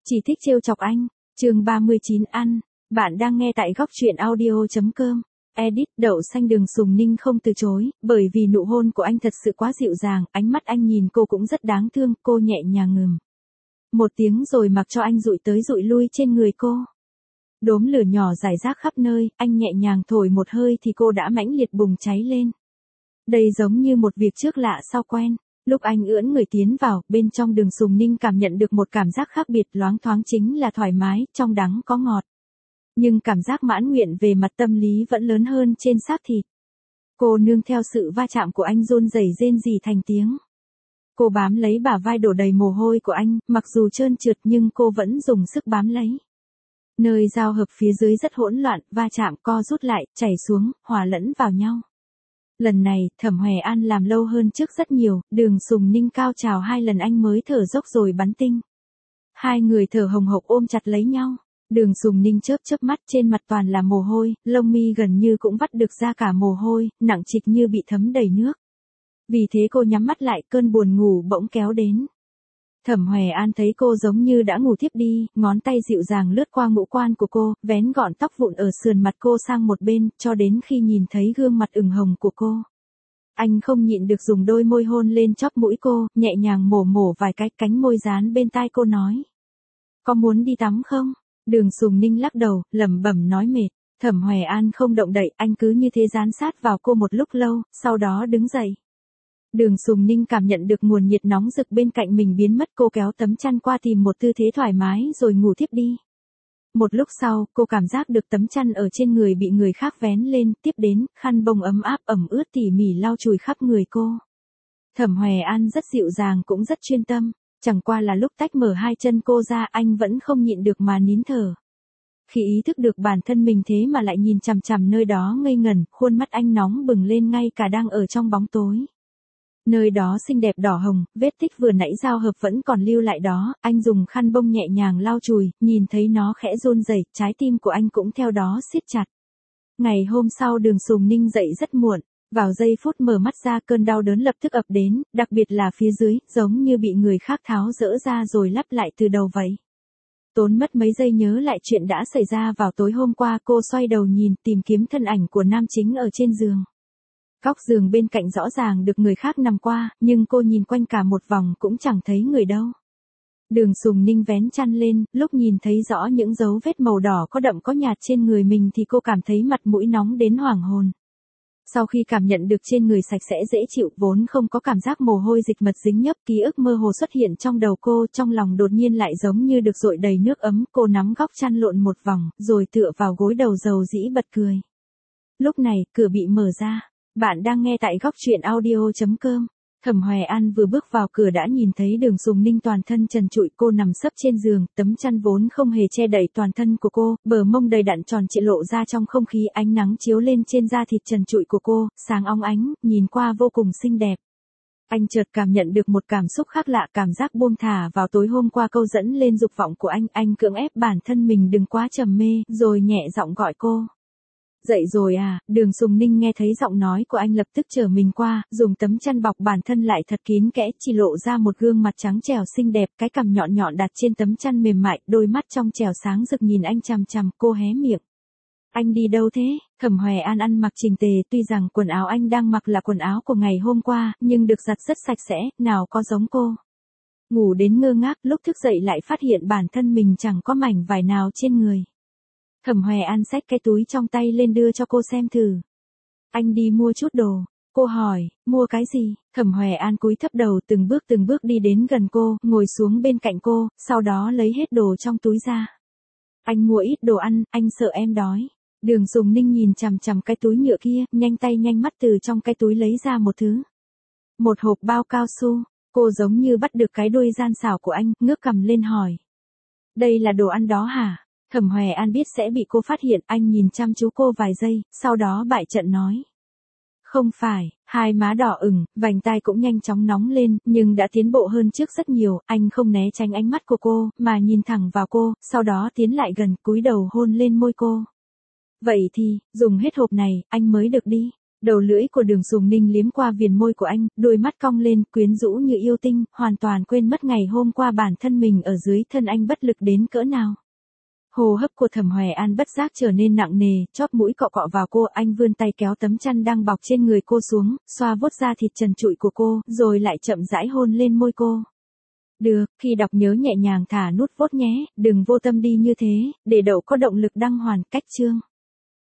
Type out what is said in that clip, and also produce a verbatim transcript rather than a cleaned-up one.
Chỉ thích trêu chọc anh. Chương ba mươi chín ăn. Bạn đang nghe tại góc truyện audio chấm com. Edit. Đậu xanh Đường Sùng Ninh không từ chối, bởi vì nụ hôn của anh thật sự quá dịu dàng, ánh mắt anh nhìn cô cũng rất đáng thương, cô nhẹ nhàng ngừng một tiếng rồi mặc cho anh dụi tới dụi lui trên người cô. Đốm lửa nhỏ rải rác khắp nơi, anh nhẹ nhàng thổi một hơi thì cô đã mãnh liệt bùng cháy lên. Đây giống như một việc trước lạ sau quen. Lúc anh ưỡn người tiến vào, bên trong Đường Sùng Ninh cảm nhận được một cảm giác khác biệt, loáng thoáng chính là thoải mái, trong đắng có ngọt. Nhưng cảm giác mãn nguyện về mặt tâm lý vẫn lớn hơn trên xác thịt. Cô nương theo sự va chạm của anh run rẩy rên rỉ thành tiếng. Cô bám lấy bả vai đổ đầy mồ hôi của anh, mặc dù trơn trượt nhưng cô vẫn dùng sức bám lấy. Nơi giao hợp phía dưới rất hỗn loạn, va chạm co rút lại, chảy xuống, hòa lẫn vào nhau. Lần này, Thẩm Hoè An làm lâu hơn trước rất nhiều, Đường Sùng Ninh cao trào hai lần anh mới thở dốc rồi bắn tinh. Hai người thở hồng hộc ôm chặt lấy nhau. Đường Sùng Ninh chớp chớp mắt, trên mặt toàn là mồ hôi, lông mi gần như cũng vắt được ra cả mồ hôi, nặng trịch như bị thấm đầy nước. Vì thế cô nhắm mắt lại, cơn buồn ngủ bỗng kéo đến. Thẩm Hoè An thấy cô giống như đã ngủ thiếp đi, ngón tay dịu dàng lướt qua ngũ quan của cô, vén gọn tóc vụn ở sườn mặt cô sang một bên, cho đến khi nhìn thấy gương mặt ửng hồng của cô. Anh không nhịn được dùng đôi môi hôn lên chóp mũi cô, nhẹ nhàng mổ mổ vài cái, cánh môi dán bên tai cô nói. Có muốn đi tắm không? Đường Sùng Ninh lắc đầu, lẩm bẩm nói mệt. Thẩm Hoè An không động đậy, anh cứ như thế dán sát vào cô một lúc lâu, sau đó đứng dậy. Đường Sùng Ninh cảm nhận được nguồn nhiệt nóng rực bên cạnh mình biến mất, cô kéo tấm chăn qua tìm một tư thế thoải mái rồi ngủ thiếp đi. Một lúc sau, cô cảm giác được tấm chăn ở trên người bị người khác vén lên, tiếp đến, khăn bông ấm áp ẩm ướt tỉ mỉ lau chùi khắp người cô. Thẩm Hoè An rất dịu dàng cũng rất chuyên tâm, chẳng qua là lúc tách mở hai chân cô ra anh vẫn không nhịn được mà nín thở. Khi ý thức được bản thân mình thế mà lại nhìn chằm chằm nơi đó ngây ngẩn, khuôn mắt anh nóng bừng lên ngay cả đang ở trong bóng tối. Nơi đó xinh đẹp đỏ hồng, vết tích vừa nãy giao hợp vẫn còn lưu lại đó, anh dùng khăn bông nhẹ nhàng lau chùi, nhìn thấy nó khẽ run rẩy, trái tim của anh cũng theo đó siết chặt. Ngày hôm sau Đường Sùng Ninh dậy rất muộn, vào giây phút mở mắt ra cơn đau đớn lập tức ập đến, đặc biệt là phía dưới, giống như bị người khác tháo dỡ ra rồi lắp lại từ đầu vậy. Tốn mất mấy giây nhớ lại chuyện đã xảy ra vào tối hôm qua, cô xoay đầu nhìn, tìm kiếm thân ảnh của nam chính ở trên giường. Góc giường bên cạnh rõ ràng được người khác nằm qua, nhưng cô nhìn quanh cả một vòng cũng chẳng thấy người đâu. Đường Sùng Ninh vén chăn lên, lúc nhìn thấy rõ những dấu vết màu đỏ có đậm có nhạt trên người mình thì cô cảm thấy mặt mũi nóng đến hoảng hồn. Sau khi cảm nhận được trên người sạch sẽ dễ chịu, vốn không có cảm giác mồ hôi dịch mật dính nhấp, ký ức mơ hồ xuất hiện trong đầu cô, trong lòng đột nhiên lại giống như được dội đầy nước ấm, cô nắm góc chăn lộn một vòng, rồi tựa vào gối đầu dầu dĩ bật cười. Lúc này, cửa bị mở ra. Bạn đang nghe tại góc truyện audio chấm com. Thẩm Hoè An vừa bước vào cửa đã nhìn thấy Đường Sùng Ninh toàn thân trần trụi, cô nằm sấp trên giường, tấm chăn vốn không hề che đậy toàn thân của cô, bờ mông đầy đặn tròn trịa lộ ra trong không khí, ánh nắng chiếu lên trên da thịt trần trụi của cô, sáng óng ánh, nhìn qua vô cùng xinh đẹp. Anh chợt cảm nhận được một cảm xúc khác lạ, cảm giác buông thả vào tối hôm qua câu dẫn lên dục vọng của anh, anh cưỡng ép bản thân mình đừng quá trầm mê, rồi nhẹ giọng gọi cô. Dậy rồi à? Đường Sùng Ninh nghe thấy giọng nói của anh lập tức trở mình qua, dùng tấm chăn bọc bản thân lại thật kín kẽ, chỉ lộ ra một gương mặt trắng trẻo xinh đẹp, cái cằm nhọn nhọn đặt trên tấm chăn mềm mại, đôi mắt trong trẻo sáng rực nhìn anh chằm chằm, cô hé miệng. Anh đi đâu thế? Thẩm Hoè An ăn mặc chỉnh tề, tuy rằng quần áo anh đang mặc là quần áo của ngày hôm qua, nhưng được giặt rất sạch sẽ, nào có giống cô. Ngủ đến ngơ ngác, lúc thức dậy lại phát hiện bản thân mình chẳng có mảnh vải nào trên người. Thẩm Hoè An xách cái túi trong tay lên đưa cho cô xem thử. Anh đi mua chút đồ. Cô hỏi, mua cái gì? Thẩm Hoè An cúi thấp đầu từng bước từng bước đi đến gần cô, ngồi xuống bên cạnh cô, sau đó lấy hết đồ trong túi ra. Anh mua ít đồ ăn, anh sợ em đói. Đường Sùng Ninh nhìn chằm chằm cái túi nhựa kia, nhanh tay nhanh mắt từ trong cái túi lấy ra một thứ. Một hộp bao cao su, cô giống như bắt được cái đuôi gian xảo của anh, ngước cằm lên hỏi. Đây là đồ ăn đó hả? Thẩm Hoè An biết sẽ bị cô phát hiện, anh nhìn chăm chú cô vài giây, sau đó bại trận nói. Không phải, hai má đỏ ửng, vành tai cũng nhanh chóng nóng lên, nhưng đã tiến bộ hơn trước rất nhiều, anh không né tránh ánh mắt của cô, mà nhìn thẳng vào cô, sau đó tiến lại gần, cúi đầu hôn lên môi cô. Vậy thì, dùng hết hộp này, anh mới được đi. Đầu lưỡi của Đường Sùng Ninh liếm qua viền môi của anh, đôi mắt cong lên, quyến rũ như yêu tinh, hoàn toàn quên mất ngày hôm qua bản thân mình ở dưới thân anh bất lực đến cỡ nào. Hô hấp của Thẩm Hoài An bất giác trở nên nặng nề, chóp mũi cọ cọ vào cô, anh vươn tay kéo tấm chăn đang bọc trên người cô xuống, xoa vuốt da thịt trần trụi của cô, rồi lại chậm rãi hôn lên môi cô. Được, khi đọc nhớ nhẹ nhàng thả nút vote nhé, đừng vô tâm đi như thế, để Đậu có động lực đăng hoàn, cách chương.